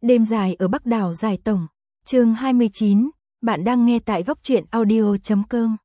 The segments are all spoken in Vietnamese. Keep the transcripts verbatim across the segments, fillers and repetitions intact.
Đêm dài ở Bắc đảo Giải Tổng, chương hai mươi chín, bạn đang nghe tại góc truyện audio chấm com.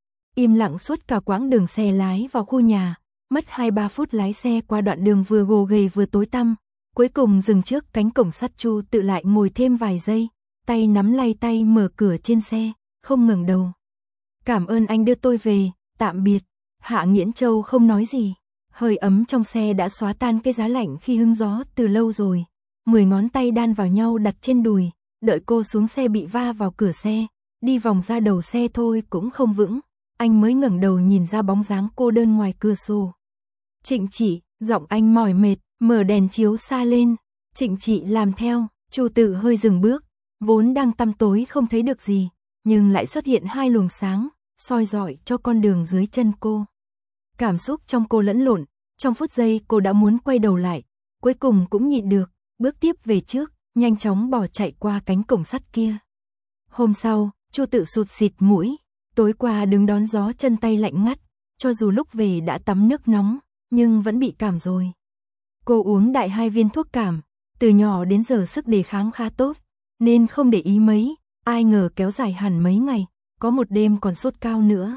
Im lặng suốt cả quãng đường xe lái vào khu nhà, mất hai ba phút lái xe qua đoạn đường vừa gồ ghề vừa tối tăm, cuối cùng dừng trước cánh cổng sắt. Chu Tự lại ngồi thêm vài giây, tay nắm lay tay mở cửa trên xe, không ngẩng đầu. Cảm ơn anh đưa tôi về, tạm biệt. Hạ Nghiễn Châu không nói gì, hơi ấm trong xe đã xóa tan cái giá lạnh khi hứng gió từ lâu rồi. Mười ngón tay đan vào nhau đặt trên đùi, đợi cô xuống xe bị va vào cửa xe, đi vòng ra đầu xe thôi cũng không vững, anh mới ngẩng đầu nhìn ra bóng dáng cô đơn ngoài cửa sổ. Trịnh Chỉ, giọng anh mỏi mệt, mở đèn chiếu xa lên. Trịnh Chỉ làm theo. Chu Tự hơi dừng bước, vốn đang tăm tối không thấy được gì, nhưng lại xuất hiện hai luồng sáng, soi rọi cho con đường dưới chân cô. Cảm xúc trong cô lẫn lộn, trong phút giây cô đã muốn quay đầu lại, cuối cùng cũng nhịn được, bước tiếp về trước, nhanh chóng bỏ chạy qua cánh cổng sắt kia. Hôm sau, Chu Tự sụt xịt mũi, tối qua đứng đón gió chân tay lạnh ngắt, cho dù lúc về đã tắm nước nóng, nhưng vẫn bị cảm rồi. Cô uống đại hai viên thuốc cảm, từ nhỏ đến giờ sức đề kháng khá tốt, nên không để ý mấy, ai ngờ kéo dài hẳn mấy ngày, có một đêm còn sốt cao nữa.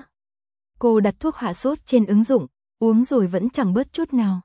Cô đặt thuốc hạ sốt trên ứng dụng, uống rồi vẫn chẳng bớt chút nào.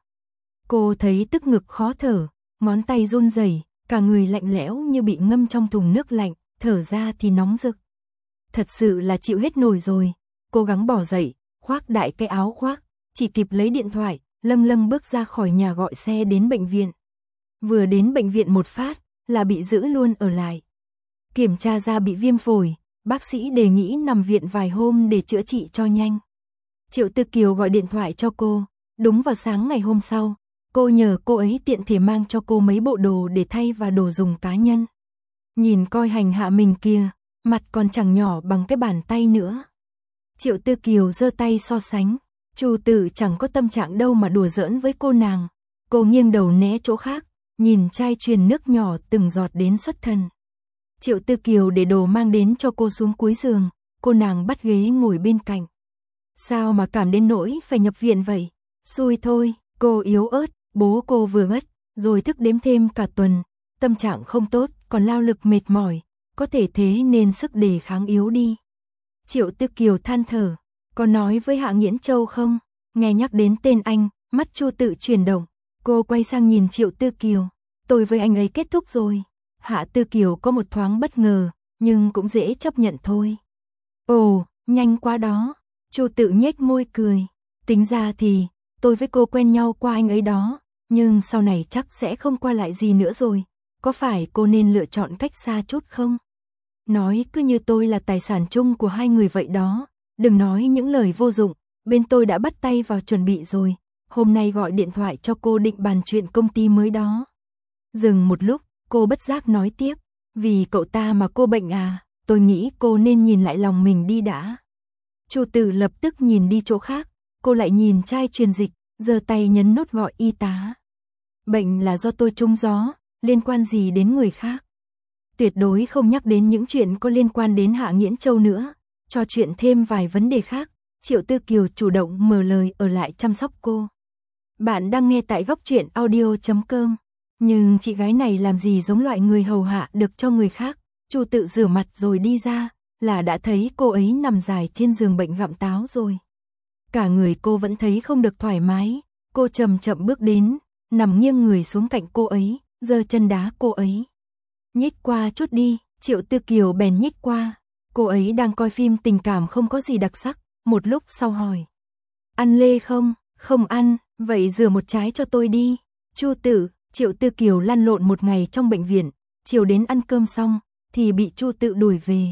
Cô thấy tức ngực khó thở, ngón tay run rẩy, cả người lạnh lẽo như bị ngâm trong thùng nước lạnh, thở ra thì nóng rực. Thật sự là chịu hết nổi rồi, cố gắng bỏ dậy, khoác đại cái áo khoác, chỉ kịp lấy điện thoại, lâng lâng bước ra khỏi nhà gọi xe đến bệnh viện. Vừa đến bệnh viện một phát, là bị giữ luôn ở lại. Kiểm tra ra bị viêm phổi, bác sĩ đề nghị nằm viện vài hôm để chữa trị cho nhanh. Triệu Tư Kiều gọi điện thoại cho cô, đúng vào sáng ngày hôm sau, cô nhờ cô ấy tiện thể mang cho cô mấy bộ đồ để thay và đồ dùng cá nhân. Nhìn coi hành hạ mình kia, mặt còn chẳng nhỏ bằng cái bàn tay nữa. Triệu Tư Kiều giơ tay so sánh, Chu Tự chẳng có tâm trạng đâu mà đùa giỡn với cô nàng. Cô nghiêng đầu né chỗ khác, nhìn chai truyền nước nhỏ từng giọt đến xuất thần. Triệu Tư Kiều để đồ mang đến cho cô xuống cuối giường, cô nàng bắt ghế ngồi bên cạnh. Sao mà cảm đến nỗi phải nhập viện vậy? Xui thôi, cô yếu ớt, bố cô vừa mất, rồi thức đếm thêm cả tuần, tâm trạng không tốt, còn lao lực mệt mỏi, có thể thế nên sức đề kháng yếu đi. Triệu Tư Kiều than thở, có nói với Hạ Nghiễn Châu không? Nghe nhắc đến tên anh, mắt Chu Tự chuyển động, cô quay sang nhìn Triệu Tư Kiều, tôi với anh ấy kết thúc rồi. Hạ Tư Kiều có một thoáng bất ngờ, nhưng cũng dễ chấp nhận thôi. Ồ, nhanh quá đó. Chu Tự nhếch môi cười, tính ra thì tôi với cô quen nhau qua anh ấy đó, nhưng sau này chắc sẽ không qua lại gì nữa rồi, có phải cô nên lựa chọn cách xa chút không? Nói cứ như tôi là tài sản chung của hai người vậy đó, đừng nói những lời vô dụng, bên tôi đã bắt tay vào chuẩn bị rồi, hôm nay gọi điện thoại cho cô định bàn chuyện công ty mới đó. Dừng một lúc, cô bất giác nói tiếp, vì cậu ta mà cô bệnh à, tôi nghĩ cô nên nhìn lại lòng mình đi đã. Chu Tự lập tức nhìn đi chỗ khác, cô lại nhìn chai truyền dịch, giơ tay nhấn nút gọi y tá. Bệnh là do tôi trúng gió, liên quan gì đến người khác? Tuyệt đối không nhắc đến những chuyện có liên quan đến Hạ Nghiễn Châu nữa, trò chuyện thêm vài vấn đề khác. Triệu Tư Kiều chủ động mở lời ở lại chăm sóc cô. Bạn đang nghe tại góc truyện audio chấm com. Nhưng chị gái này làm gì giống loại người hầu hạ được cho người khác. Chu Tự rửa mặt rồi đi ra, là đã thấy cô ấy nằm dài trên giường bệnh gặm táo rồi. Cả người cô vẫn thấy không được thoải mái, cô chậm chậm bước đến, nằm nghiêng người xuống cạnh cô ấy, giơ chân đá cô ấy. Nhích qua chút đi, Triệu Tư Kiều bèn nhích qua. Cô ấy đang coi phim tình cảm không có gì đặc sắc, một lúc sau hỏi. Ăn lê không? Không ăn, vậy rửa một trái cho tôi đi. Chu Tự, Triệu Tư Kiều lăn lộn một ngày trong bệnh viện, chiều đến ăn cơm xong, thì bị Chu Tự đuổi về.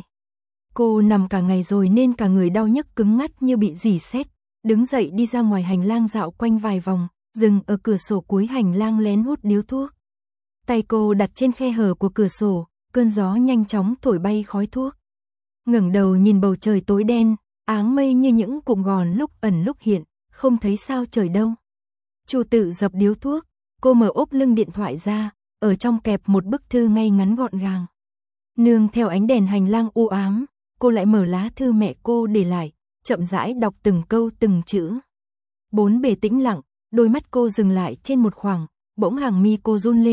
Cô nằm cả ngày rồi nên cả người đau nhức cứng ngắt như bị rỉ sét, đứng dậy đi ra ngoài hành lang dạo quanh vài vòng, dừng ở cửa sổ cuối hành lang lén hút điếu thuốc. Tay cô đặt trên khe hở của cửa sổ, cơn gió nhanh chóng thổi bay khói thuốc. Ngẩng đầu nhìn bầu trời tối đen, áng mây như những cụm gòn lúc ẩn lúc hiện, không thấy sao trời đâu. Chu Tự dập điếu thuốc, cô mở ốp lưng điện thoại ra, ở trong kẹp một bức thư ngay ngắn gọn gàng. Nương theo ánh đèn hành lang u ám, cô lại mở lá thư mẹ cô để lại, chậm rãi đọc từng câu từng chữ. Bốn bề tĩnh lặng, đôi mắt cô dừng lại trên một khoảng, bỗng hàng mi cô run lên,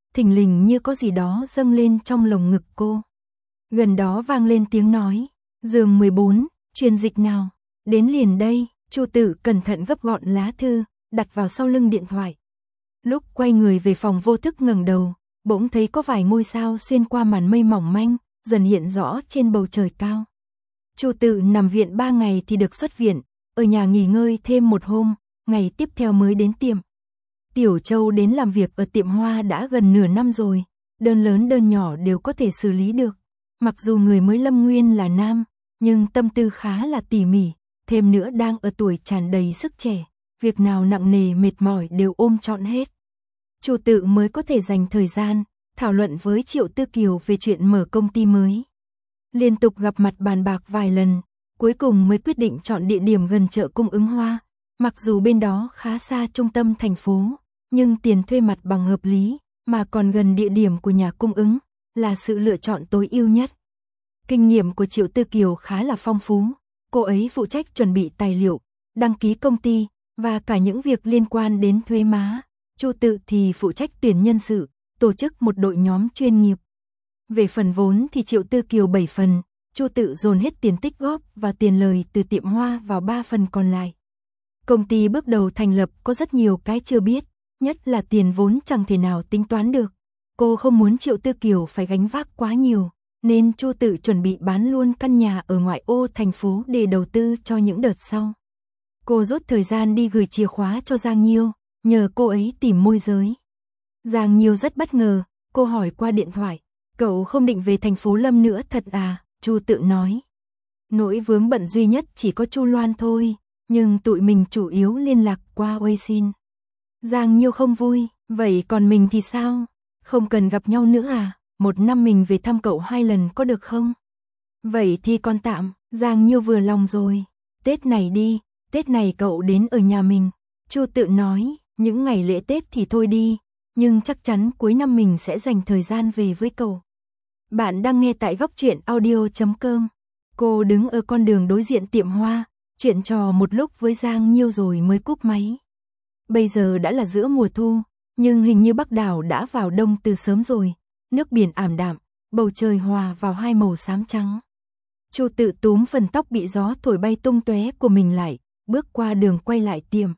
thình lình như có gì đó dâng lên trong lồng ngực cô. Gần đó vang lên tiếng nói, giường mười bốn, truyền dịch nào, đến liền đây. Chu Tự cẩn thận gấp gọn lá thư, đặt vào sau lưng điện thoại. Lúc quay người về phòng vô thức ngẩng đầu, bỗng thấy có vài ngôi sao xuyên qua màn mây mỏng manh, dần hiện rõ trên bầu trời cao. Chu Tự nằm viện ba ngày thì được xuất viện, ở nhà nghỉ ngơi thêm một hôm, ngày tiếp theo mới đến tiệm. Tiểu Châu đến làm việc ở tiệm hoa đã gần nửa năm rồi, đơn lớn đơn nhỏ đều có thể xử lý được. Mặc dù người mới lâm nguyên là nam, nhưng tâm tư khá là tỉ mỉ, thêm nữa đang ở tuổi tràn đầy sức trẻ, việc nào nặng nề mệt mỏi đều ôm trọn hết. Chu Tự mới có thể dành thời gian thảo luận với Triệu Tư Kiều về chuyện mở công ty mới. Liên tục gặp mặt bàn bạc vài lần, cuối cùng mới quyết định chọn địa điểm gần chợ cung ứng hoa. Mặc dù bên đó khá xa trung tâm thành phố, nhưng tiền thuê mặt bằng hợp lý, mà còn gần địa điểm của nhà cung ứng, là sự lựa chọn tối ưu nhất. Kinh nghiệm của Triệu Tư Kiều khá là phong phú, cô ấy phụ trách chuẩn bị tài liệu, đăng ký công ty, và cả những việc liên quan đến thuế má. Chu Tự thì phụ trách tuyển nhân sự, tổ chức một đội nhóm chuyên nghiệp. Về phần vốn thì Triệu Tư Kiều bảy phần, Chu Tự dồn hết tiền tích góp và tiền lời từ tiệm hoa vào ba phần còn lại. Công ty bước đầu thành lập có rất nhiều cái chưa biết, nhất là tiền vốn chẳng thể nào tính toán được. Cô không muốn Triệu Tư Kiều phải gánh vác quá nhiều, nên Chu Tự chuẩn bị bán luôn căn nhà ở ngoại ô thành phố để đầu tư cho những đợt sau. Cô rút thời gian đi gửi chìa khóa cho Giang Nhiêu, nhờ cô ấy tìm môi giới. Giang Nhiêu rất bất ngờ, cô hỏi qua điện thoại, cậu không định về thành phố Lâm nữa thật à? Chu Tự nói, nỗi vướng bận duy nhất chỉ có Chu Loan thôi, nhưng tụi mình chủ yếu liên lạc qua Weixin. Giang Nhiêu không vui, vậy còn mình thì sao? Không cần gặp nhau nữa à? Một năm mình về thăm cậu hai lần có được không? Vậy thì còn tạm, Giang Nhiêu vừa lòng rồi. Tết này đi, Tết này cậu đến ở nhà mình. Chu Tự nói, những ngày lễ Tết thì thôi đi, nhưng chắc chắn cuối năm mình sẽ dành thời gian về với cậu. Bạn đang nghe tại góc truyện audio chấm com. Cô đứng ở con đường đối diện tiệm hoa, chuyện trò một lúc với Giang Nhiêu rồi mới cúp máy. Bây giờ đã là giữa mùa thu, nhưng hình như Bắc đảo đã vào đông từ sớm rồi. Nước biển ảm đạm, bầu trời hòa vào hai màu xám trắng. Chu Tự túm phần tóc bị gió thổi bay tung tóe của mình lại, bước qua đường quay lại tiệm.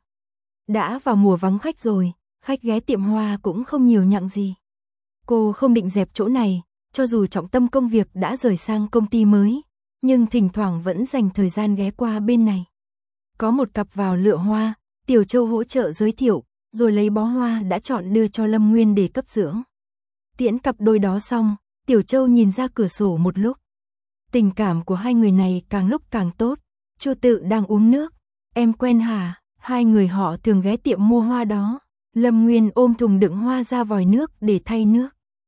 Đã vào mùa vắng khách rồi, khách ghé tiệm hoa cũng không nhiều nhặng gì. Cô không định dẹp chỗ này, cho dù trọng tâm công việc đã rời sang công ty mới, nhưng thỉnh thoảng vẫn dành thời gian ghé qua bên này. Có một cặp vào lựa hoa, Tiểu Châu hỗ trợ giới thiệu, rồi lấy bó hoa đã chọn đưa cho Lâm Nguyên để cấp dưỡng. Tiễn cặp đôi đó xong, Tiểu Châu nhìn ra cửa sổ một lúc. Tình cảm của hai người này càng lúc càng tốt. Chu Tự đang uống nước. Em quen hả? Hai người họ thường ghé tiệm mua hoa đó. Lâm Nguyên ôm thùng đựng hoa ra vòi nước để thay nước.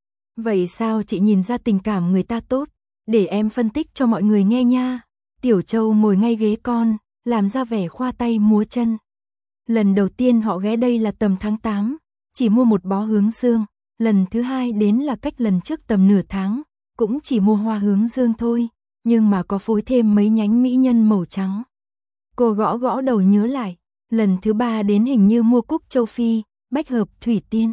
Vậy sao chị nhìn ra tình cảm người ta tốt? Để em phân tích cho mọi người nghe nha. Tiểu Châu ngồi ngay ghế con, làm ra vẻ khoa tay múa chân. Lần đầu tiên họ ghé đây là tầm tháng tám, chỉ mua một bó hướng dương. Lần thứ hai đến là cách lần trước tầm nửa tháng, cũng chỉ mua hoa hướng dương thôi, nhưng mà có phối thêm mấy nhánh mỹ nhân màu trắng. Cô gõ gõ đầu nhớ lại, lần thứ ba đến hình như mua cúc châu Phi, bách hợp thủy tiên.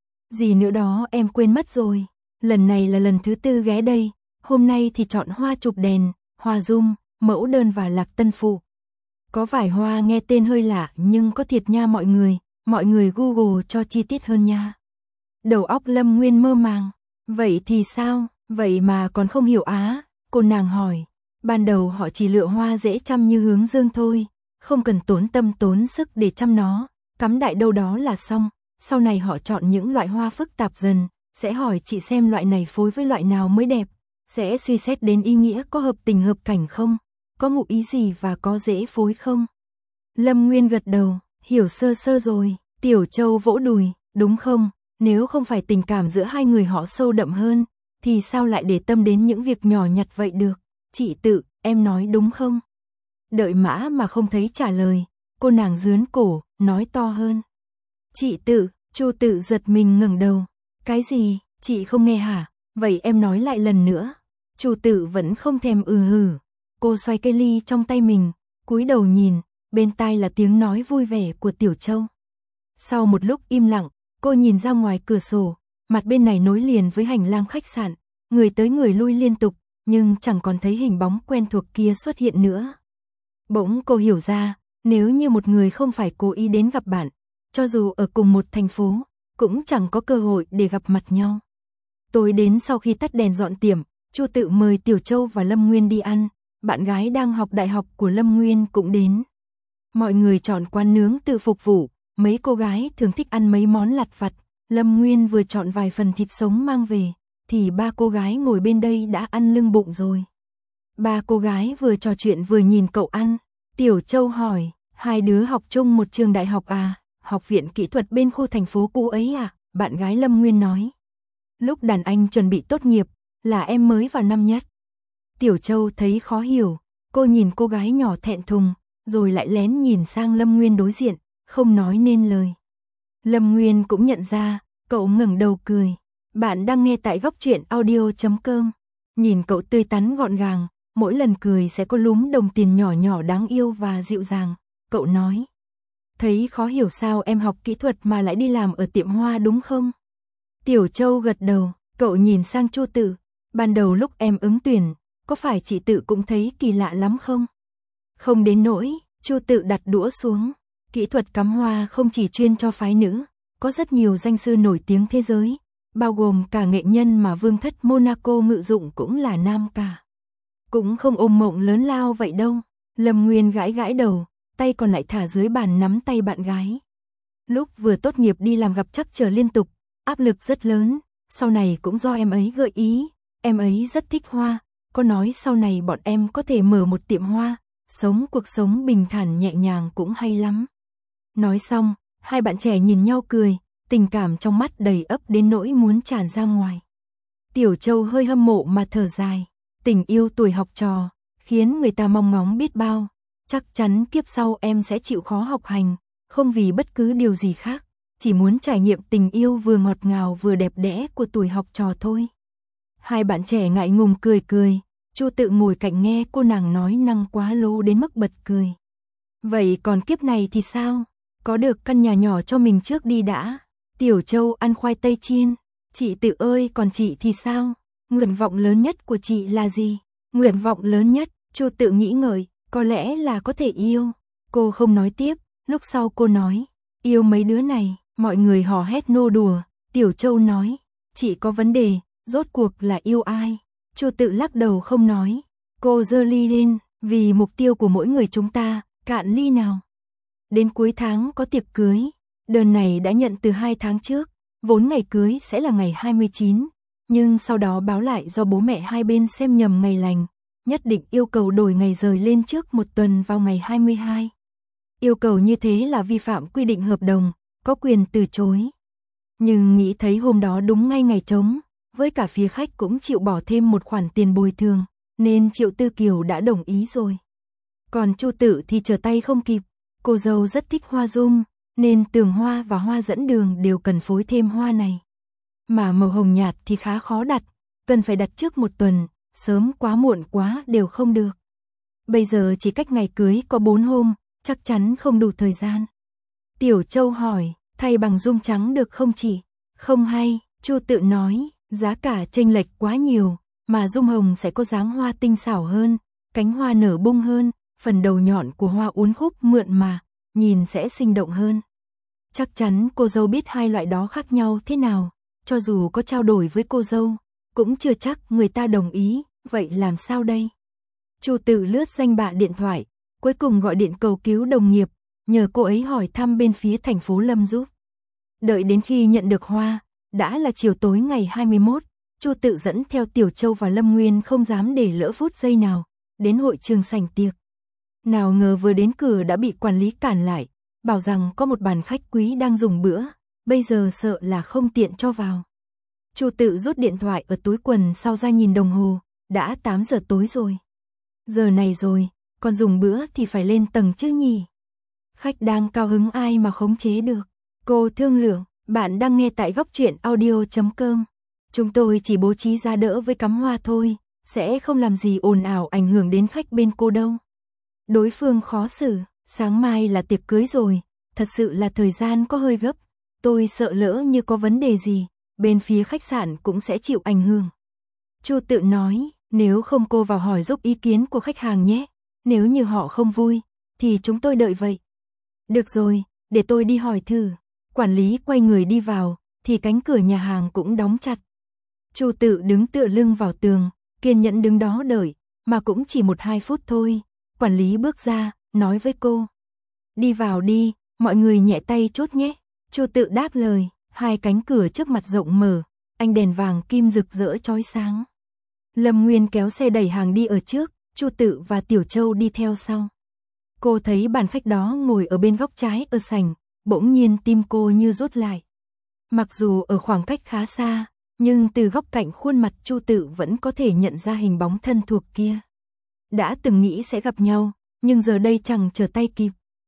Gì nữa đó em quên mất rồi. Lần này là lần thứ tư ghé đây, hôm nay thì chọn hoa chụp đèn, hoa dung, mẫu đơn và lạc tân phụ. Có vài hoa nghe tên hơi lạ nhưng có thiệt nha mọi người, mọi người Google cho chi tiết hơn nha. Đầu óc Lâm Nguyên mơ màng. Vậy thì sao? Vậy mà còn không hiểu á? Cô nàng hỏi. Ban đầu họ chỉ lựa hoa dễ chăm như hướng dương thôi, không cần tốn tâm tốn sức để chăm nó, cắm đại đâu đó là xong. Sau này họ chọn những loại hoa phức tạp dần, sẽ hỏi chị xem loại này phối với loại nào mới đẹp, sẽ suy xét đến ý nghĩa có hợp tình hợp cảnh không, có ngụ ý gì và có dễ phối không. Lâm Nguyên gật đầu, hiểu sơ sơ rồi. Tiểu Châu vỗ đùi, đúng không? Nếu không phải tình cảm giữa hai người họ sâu đậm hơn, thì sao lại để tâm đến những việc nhỏ nhặt vậy được? Chị Tự, em nói đúng không? Đợi mã mà không thấy trả lời, cô nàng dướn cổ, nói to hơn. Chị Tự, Chu Tự giật mình ngẩng đầu. Cái gì, chị không nghe hả? Vậy em nói lại lần nữa. Chu Tự vẫn không thèm ừ hử. Cô xoay cây ly trong tay mình, cúi đầu nhìn, bên tai là tiếng nói vui vẻ của Tiểu Châu. Sau một lúc im lặng, cô nhìn ra ngoài cửa sổ, mặt bên này nối liền với hành lang khách sạn, người tới người lui liên tục, nhưng chẳng còn thấy hình bóng quen thuộc kia xuất hiện nữa. Bỗng cô hiểu ra, nếu như một người không phải cố ý đến gặp bạn, cho dù ở cùng một thành phố, cũng chẳng có cơ hội để gặp mặt nhau. Tối đến sau khi tắt đèn dọn tiệm, Chu Tự mời Tiểu Châu và Lâm Nguyên đi ăn, bạn gái đang học đại học của Lâm Nguyên cũng đến. Mọi người chọn quán nướng tự phục vụ, mấy cô gái thường thích ăn mấy món lặt vặt, Lâm Nguyên vừa chọn vài phần thịt sống mang về, thì ba cô gái ngồi bên đây đã ăn lưng bụng rồi. Ba cô gái vừa trò chuyện vừa nhìn cậu ăn, Tiểu Châu hỏi, hai đứa học chung một trường đại học à, học viện kỹ thuật bên khu thành phố cũ ấy à, bạn gái Lâm Nguyên nói. Lúc đàn anh chuẩn bị tốt nghiệp, là em mới vào năm nhất. Tiểu Châu thấy khó hiểu, cô nhìn cô gái nhỏ thẹn thùng, rồi lại lén nhìn sang Lâm Nguyên đối diện, không nói nên lời. Lâm Nguyên cũng nhận ra, cậu ngẩng đầu cười. Bạn đang nghe tại góc truyện audio chấm com. Nhìn cậu tươi tắn gọn gàng, mỗi lần cười sẽ có lúm đồng tiền nhỏ nhỏ đáng yêu và dịu dàng. Cậu nói, thấy khó hiểu sao em học kỹ thuật mà lại đi làm ở tiệm hoa đúng không? Tiểu Châu gật đầu, cậu nhìn sang Chu Tự. Ban đầu lúc em ứng tuyển, có phải chị Tự cũng thấy kỳ lạ lắm không? Không đến nỗi, Chu Tự đặt đũa xuống. Kỹ thuật cắm hoa không chỉ chuyên cho phái nữ, có rất nhiều danh sư nổi tiếng thế giới, bao gồm cả nghệ nhân mà vương thất Monaco ngự dụng cũng là nam cả. Cũng không ôm mộng lớn lao vậy đâu. Lâm Nguyên gãi gãi đầu, tay còn lại thả dưới bàn nắm tay bạn gái. Lúc vừa tốt nghiệp đi làm gặp trắc trở liên tục, áp lực rất lớn, sau này cũng do em ấy gợi ý, em ấy rất thích hoa, có nói sau này bọn em có thể mở một tiệm hoa, sống cuộc sống bình thản nhẹ nhàng cũng hay lắm. Nói xong, hai bạn trẻ nhìn nhau cười, tình cảm trong mắt đầy ấp đến nỗi muốn tràn ra ngoài. Tiểu Châu hơi hâm mộ mà thở dài, tình yêu tuổi học trò, khiến người ta mong ngóng biết bao, chắc chắn kiếp sau em sẽ chịu khó học hành, không vì bất cứ điều gì khác, chỉ muốn trải nghiệm tình yêu vừa ngọt ngào vừa đẹp đẽ của tuổi học trò thôi. Hai bạn trẻ ngại ngùng cười cười, Chu Tự ngồi cạnh nghe cô nàng nói năng quá lố đến mức bật cười. Vậy còn kiếp này thì sao? Có được căn nhà nhỏ cho mình trước đi đã. Tiểu Châu ăn khoai tây chiên. Chị Tự ơi, còn chị thì sao? Nguyện vọng lớn nhất của chị là gì? Nguyện vọng lớn nhất, Chu Tự nghĩ ngợi, có lẽ là có thể yêu. Cô không nói tiếp, lúc sau cô nói, yêu mấy đứa này, mọi người hò hét nô đùa. Tiểu Châu nói, chị có vấn đề, rốt cuộc là yêu ai? Chu Tự lắc đầu không nói. Cô giơ ly lên, vì mục tiêu của mỗi người chúng ta, cạn ly nào. Đến cuối tháng có tiệc cưới, đơn này đã nhận từ hai tháng trước, vốn ngày cưới sẽ là ngày hai mươi chín, nhưng sau đó báo lại do bố mẹ hai bên xem nhầm ngày lành, nhất định yêu cầu đổi ngày rời lên trước một tuần vào ngày hai mươi hai. Yêu cầu như thế là vi phạm quy định hợp đồng, có quyền từ chối. Nhưng nghĩ thấy hôm đó đúng ngay ngày trống, với cả phía khách cũng chịu bỏ thêm một khoản tiền bồi thường, nên Triệu Tư Kiều đã đồng ý rồi. Còn Chu Tự thì trở tay không kịp, cô dâu rất thích hoa dung, nên tường hoa và hoa dẫn đường đều cần phối thêm hoa này. Mà màu hồng nhạt thì khá khó đặt, cần phải đặt trước một tuần, sớm quá muộn quá đều không được. Bây giờ chỉ cách ngày cưới có bốn hôm, chắc chắn không đủ thời gian. Tiểu Châu hỏi, thay bằng dung trắng được không chị? Không hay, Chu Tự nói, giá cả chênh lệch quá nhiều, mà dung hồng sẽ có dáng hoa tinh xảo hơn, cánh hoa nở bung hơn, phần đầu nhọn của hoa uốn khúc mượn mà, nhìn sẽ sinh động hơn. Chắc chắn cô dâu biết hai loại đó khác nhau thế nào, cho dù có trao đổi với cô dâu, cũng chưa chắc người ta đồng ý, vậy làm sao đây? Chu Tự lướt danh bạ điện thoại, cuối cùng gọi điện cầu cứu đồng nghiệp, nhờ cô ấy hỏi thăm bên phía thành phố Lâm giúp. Đợi đến khi nhận được hoa, đã là chiều tối ngày hai mươi mốt, Chu Tự dẫn theo Tiểu Châu và Lâm Nguyên không dám để lỡ phút giây nào, đến hội trường sảnh tiệc. Nào ngờ vừa đến cửa đã bị quản lý cản lại, bảo rằng có một bàn khách quý đang dùng bữa, bây giờ sợ là không tiện cho vào. Chu Tự rút điện thoại ở túi quần sau ra nhìn đồng hồ, đã tám giờ tối rồi. Giờ này rồi, còn dùng bữa thì phải lên tầng chứ nhỉ? Khách đang cao hứng ai mà khống chế được. Cô thương lượng, bạn đang nghe tại góc truyện audio chấm com. Chúng tôi chỉ bố trí ra đỡ với cắm hoa thôi, sẽ không làm gì ồn ào ảnh hưởng đến khách bên cô đâu. Đối phương khó xử, sáng mai là tiệc cưới rồi, thật sự là thời gian có hơi gấp, tôi sợ lỡ như có vấn đề gì, bên phía khách sạn cũng sẽ chịu ảnh hưởng. Chu Tự nói, nếu không cô vào hỏi giúp ý kiến của khách hàng nhé, nếu như họ không vui, thì chúng tôi đợi vậy. Được rồi, để tôi đi hỏi thử. Quản lý quay người đi vào, thì cánh cửa nhà hàng cũng đóng chặt. Chu Tự đứng tựa lưng vào tường, kiên nhẫn đứng đó đợi, mà cũng chỉ một hai phút thôi. Quản lý bước ra, nói với cô. Đi vào đi, mọi người nhẹ tay chốt nhé. Chu Tự đáp lời, hai cánh cửa trước mặt rộng mở, ánh đèn vàng kim rực rỡ chói sáng. Lâm Nguyên kéo xe đẩy hàng đi ở trước, Chu Tự và Tiểu Châu đi theo sau. Cô thấy bàn khách đó ngồi ở bên góc trái ở sảnh, bỗng nhiên tim cô như rút lại. Mặc dù ở khoảng cách khá xa, nhưng từ góc cạnh khuôn mặt Chu Tự vẫn có thể nhận ra hình bóng thân thuộc kia. Đã từng nghĩ sẽ gặp nhau, nhưng giờ đây chẳng trở tay kịp.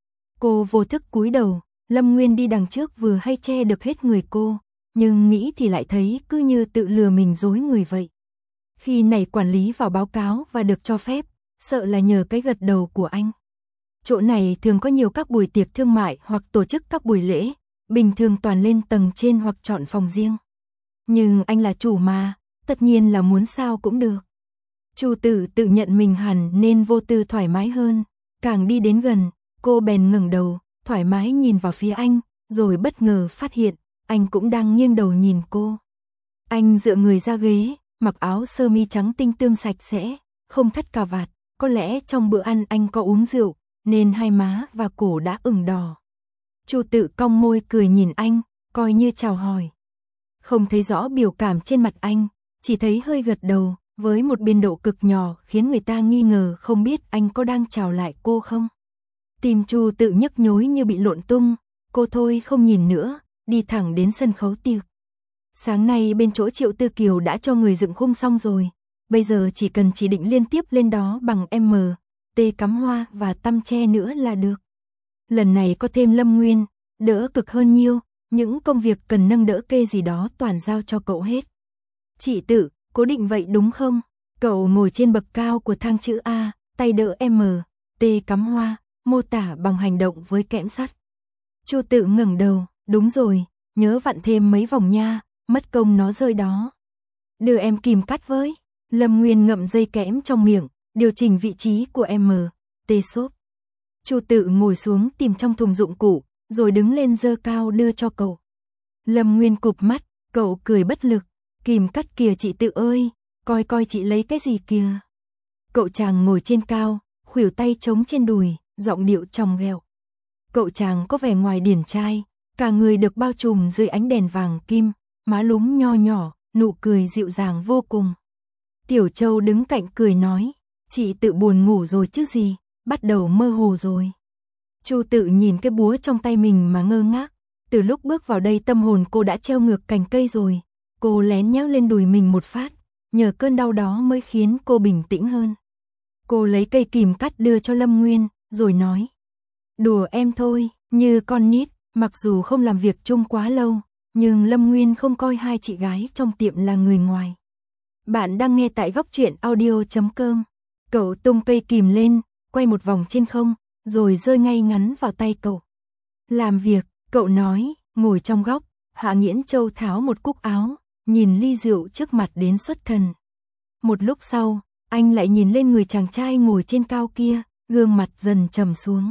Cô vô thức cúi đầu, Lâm Nguyên đi đằng trước vừa hay che được hết người cô, nhưng nghĩ thì lại thấy cứ như tự lừa mình dối người vậy. Khi này quản lý vào báo cáo và được cho phép, sợ là nhờ cái gật đầu của anh. Chỗ này thường có nhiều các buổi tiệc thương mại hoặc tổ chức các buổi lễ, bình thường toàn lên tầng trên hoặc chọn phòng riêng. Nhưng anh là chủ mà, tất nhiên là muốn sao cũng được. Chu Tự tự nhận mình hẳn nên vô tư thoải mái hơn, càng đi đến gần, cô bèn ngẩng đầu, thoải mái nhìn vào phía anh, rồi bất ngờ phát hiện, anh cũng đang nghiêng đầu nhìn cô. Anh dựa người ra ghế, mặc áo sơ mi trắng tinh tươm sạch sẽ, không thắt cà vạt, có lẽ trong bữa ăn anh có uống rượu, nên hai má và cổ đã ửng đỏ. Chu Tự cong môi cười nhìn anh, coi như chào hỏi. Không thấy rõ biểu cảm trên mặt anh, chỉ thấy hơi gật đầu, với một biên độ cực nhỏ khiến người ta nghi ngờ không biết anh có đang chào lại cô không. Tim Chu Tự nhức nhối như bị lộn tung, cô thôi không nhìn nữa, đi thẳng đến sân khấu tiệc. Sáng nay bên chỗ Triệu Tư Kiều đã cho người dựng khung xong rồi, bây giờ chỉ cần chỉ định liên tiếp lên đó bằng M, T cắm hoa và tăm tre nữa là được. Lần này có thêm Lâm Nguyên, đỡ cực hơn nhiêu, những công việc cần nâng đỡ kê gì đó toàn giao cho cậu hết. Chị Tự, cố định vậy đúng không? Cậu ngồi trên bậc cao của thang chữ A, tay đỡ M, T cắm hoa, mô tả bằng hành động với kẽm sắt. Chu Tự ngẩng đầu, đúng rồi, nhớ vặn thêm mấy vòng nha, mất công nó rơi đó. Đưa em kìm cắt với. Lâm Nguyên ngậm dây kẽm trong miệng, điều chỉnh vị trí của M, T xốp. Chu Tự ngồi xuống tìm trong thùng dụng cụ, rồi đứng lên giơ cao đưa cho cậu. Lâm Nguyên cụp mắt, cậu cười bất lực, kìm cắt kìa chị Tự ơi, coi coi chị lấy cái gì kìa. Cậu chàng ngồi trên cao, khuỷu tay chống trên đùi, giọng điệu trong ghẹo. Cậu chàng có vẻ ngoài điển trai, cả người được bao trùm dưới ánh đèn vàng kim, má lúm nho nhỏ, nụ cười dịu dàng vô cùng. Tiểu Châu đứng cạnh cười nói, chị Tự buồn ngủ rồi chứ gì, bắt đầu mơ hồ rồi. Chu Tự nhìn cái búa trong tay mình mà ngơ ngác, từ lúc bước vào đây tâm hồn cô đã treo ngược cành cây rồi. Cô lén nhéo lên đùi mình một phát, nhờ cơn đau đó mới khiến cô bình tĩnh hơn. Cô lấy cây kìm cắt đưa cho Lâm Nguyên, rồi nói, đùa em thôi, như con nít, mặc dù không làm việc chung quá lâu, nhưng Lâm Nguyên không coi hai chị gái trong tiệm là người ngoài. Bạn đang nghe tại góc truyện audio chấm com. Cậu tung cây kìm lên, quay một vòng trên không, rồi rơi ngay ngắn vào tay cậu. Làm việc, cậu nói, ngồi trong góc, Hạ Nghiễn Châu tháo một cúc áo, nhìn ly rượu trước mặt đến xuất thần. Một lúc sau, anh lại nhìn lên người chàng trai ngồi trên cao kia, gương mặt dần trầm xuống.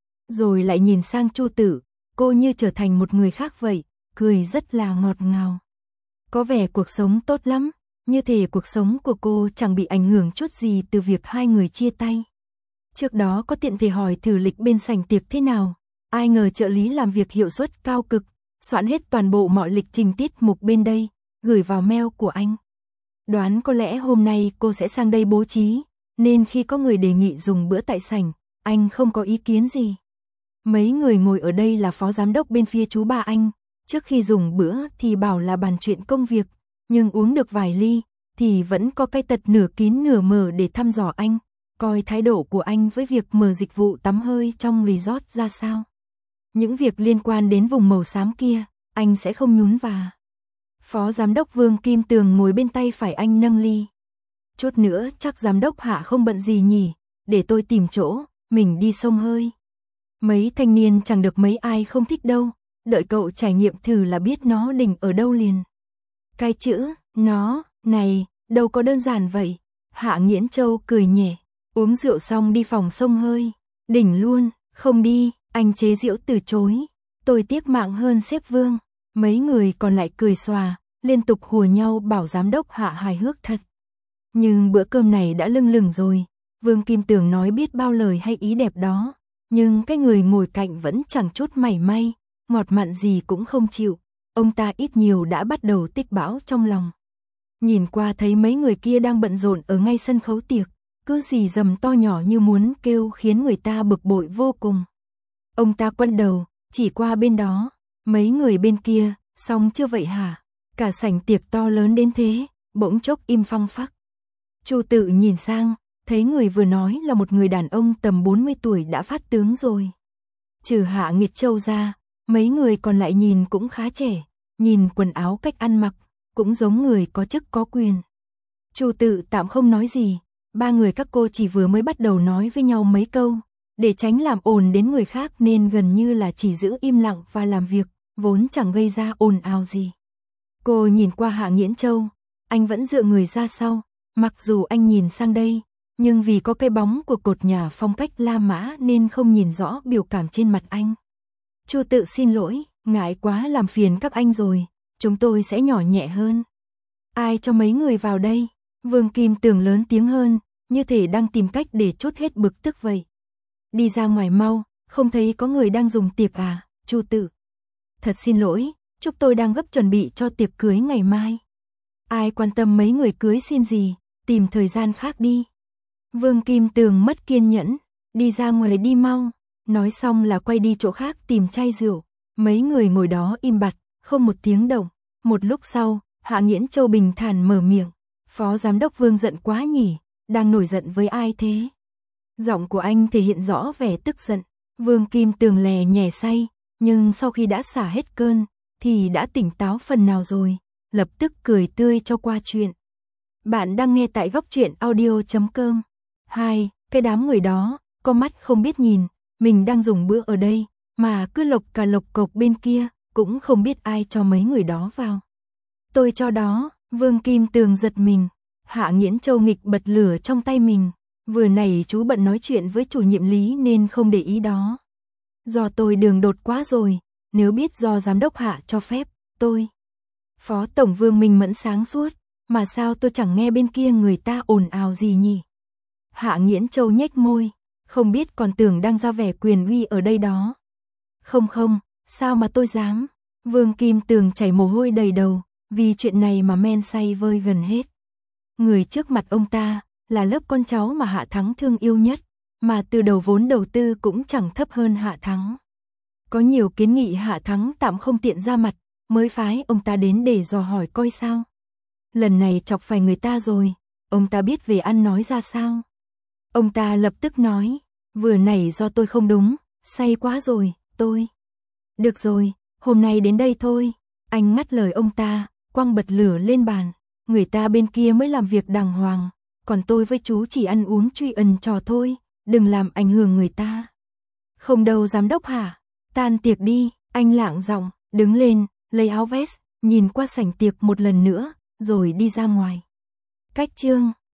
Rồi lại nhìn sang Chu Tự, cô như trở thành một người khác vậy, cười rất là ngọt ngào. Có vẻ cuộc sống tốt lắm, như thể cuộc sống của cô chẳng bị ảnh hưởng chút gì từ việc hai người chia tay. Trước đó có tiện thể hỏi thử lịch bên sảnh tiệc thế nào, ai ngờ trợ lý làm việc hiệu suất cao cực, soạn hết toàn bộ mọi lịch trình tiết mục bên đây, gửi vào mail của anh. Đoán có lẽ hôm nay cô sẽ sang đây bố trí, nên khi có người đề nghị dùng bữa tại sảnh, anh không có ý kiến gì. Mấy người ngồi ở đây là phó giám đốc bên phía chú ba anh, trước khi dùng bữa thì bảo là bàn chuyện công việc, nhưng uống được vài ly, thì vẫn có cái tật nửa kín nửa mở để thăm dò anh, coi thái độ của anh với việc mở dịch vụ tắm hơi trong resort ra sao. Những việc liên quan đến vùng màu xám kia, anh sẽ không nhúng vào. Phó giám đốc Vương Kim Tường ngồi bên tay phải anh nâng ly. Chút nữa chắc giám đốc Hạ không bận gì nhỉ, để tôi tìm chỗ, mình đi xông hơi. Mấy thanh niên chẳng được mấy ai không thích đâu, đợi cậu trải nghiệm thử là biết nó đỉnh ở đâu liền. Cái chữ, nó, này, đâu có đơn giản vậy. Hạ Nghiễn Châu cười nhẹ, uống rượu xong đi phòng xông hơi. Đỉnh luôn, không đi, anh chế giễu từ chối. Tôi tiếc mạng hơn sếp Vương. Mấy người còn lại cười xòa, liên tục hùa nhau bảo giám đốc Hạ hài hước thật. Nhưng bữa cơm này đã lưng lửng rồi. Vương Kim Tường nói biết bao lời hay ý đẹp đó, nhưng cái người ngồi cạnh vẫn chẳng chút mảy may, ngọt mặn gì cũng không chịu. Ông ta ít nhiều đã bắt đầu tích bão trong lòng. Nhìn qua thấy mấy người kia đang bận rộn ở ngay sân khấu tiệc, cứ rì rầm to nhỏ như muốn kêu khiến người ta bực bội vô cùng. Ông ta quay đầu, chỉ qua bên đó, mấy người bên kia, xong chưa vậy hả? Cả sảnh tiệc to lớn đến thế, bỗng chốc im phăng phắc. Chu Tự nhìn sang, thấy người vừa nói là một người đàn ông tầm bốn mươi tuổi đã phát tướng rồi. Trừ Hạ Nghiệt Châu ra, mấy người còn lại nhìn cũng khá trẻ, nhìn quần áo cách ăn mặc, cũng giống người có chức có quyền. Chu Tự tạm không nói gì, ba người các cô chỉ vừa mới bắt đầu nói với nhau mấy câu, để tránh làm ồn đến người khác nên gần như là chỉ giữ im lặng và làm việc, vốn chẳng gây ra ồn ào gì. Cô nhìn qua Hạ Nghiễn Châu, anh vẫn dựa người ra sau, mặc dù anh nhìn sang đây, nhưng vì có cái bóng của cột nhà phong cách La Mã nên không nhìn rõ biểu cảm trên mặt anh. Chu Tự xin lỗi, ngại quá làm phiền các anh rồi, chúng tôi sẽ nhỏ nhẹ hơn. Ai cho mấy người vào đây? Vương Kim Tường lớn tiếng hơn, như thể đang tìm cách để trút hết bực tức vậy. Đi ra ngoài mau, không thấy có người đang dùng tiệc à, Chu Tự. Thật xin lỗi, chúng tôi đang gấp chuẩn bị cho tiệc cưới ngày mai. Ai quan tâm mấy người cưới xin gì, tìm thời gian khác đi. Vương Kim Tường mất kiên nhẫn, đi ra ngoài đi mau, nói xong là quay đi chỗ khác tìm chai rượu. Mấy người ngồi đó im bặt, không một tiếng động. Một lúc sau, Hạ Nghiễn Châu bình thản mở miệng, Phó Giám đốc Vương giận quá nhỉ, đang nổi giận với ai thế? Giọng của anh thể hiện rõ vẻ tức giận. Vương Kim Tường lè nhè say, nhưng sau khi đã xả hết cơn, thì đã tỉnh táo phần nào rồi, lập tức cười tươi cho qua chuyện. Bạn đang nghe tại góc truyện audio chấm com. Hai, cái đám người đó, có mắt không biết nhìn, mình đang dùng bữa ở đây, mà cứ lộc cả lộc cộc bên kia, cũng không biết ai cho mấy người đó vào. Tôi cho đó, Vương Kim Tường giật mình, Hạ Nghiễn Châu nghịch bật lửa trong tay mình, vừa nãy chú bận nói chuyện với chủ nhiệm Lý nên không để ý đó. Do tôi đường đột quá rồi, nếu biết do giám đốc Hạ cho phép, tôi. Phó Tổng Vương Minh Mẫn sáng suốt, mà sao tôi chẳng nghe bên kia người ta ồn ào gì nhỉ? Hạ Nghiễn Châu nhếch môi, không biết còn tưởng đang ra vẻ quyền uy ở đây đó. Không không, sao mà tôi dám? Vương Kim Tường chảy mồ hôi đầy đầu, vì chuyện này mà men say vơi gần hết. Người trước mặt ông ta là lớp con cháu mà Hạ Thắng thương yêu nhất, mà từ đầu vốn đầu tư cũng chẳng thấp hơn Hạ Thắng. Có nhiều kiến nghị Hạ Thắng tạm không tiện ra mặt, mới phái ông ta đến để dò hỏi coi sao. Lần này chọc phải người ta rồi, ông ta biết về ăn nói ra sao. Ông ta lập tức nói, vừa nãy do tôi không đúng, say quá rồi, tôi. Được rồi, hôm nay đến đây thôi. Anh ngắt lời ông ta, quăng bật lửa lên bàn. Người ta bên kia mới làm việc đàng hoàng, còn tôi với chú chỉ ăn uống truy ẩn trò thôi, đừng làm ảnh hưởng người ta. Không đâu giám đốc hả? Tan tiệc đi, anh lạng giọng, đứng lên, lấy áo vest, nhìn qua sảnh tiệc một lần nữa, rồi đi ra ngoài. Cách chương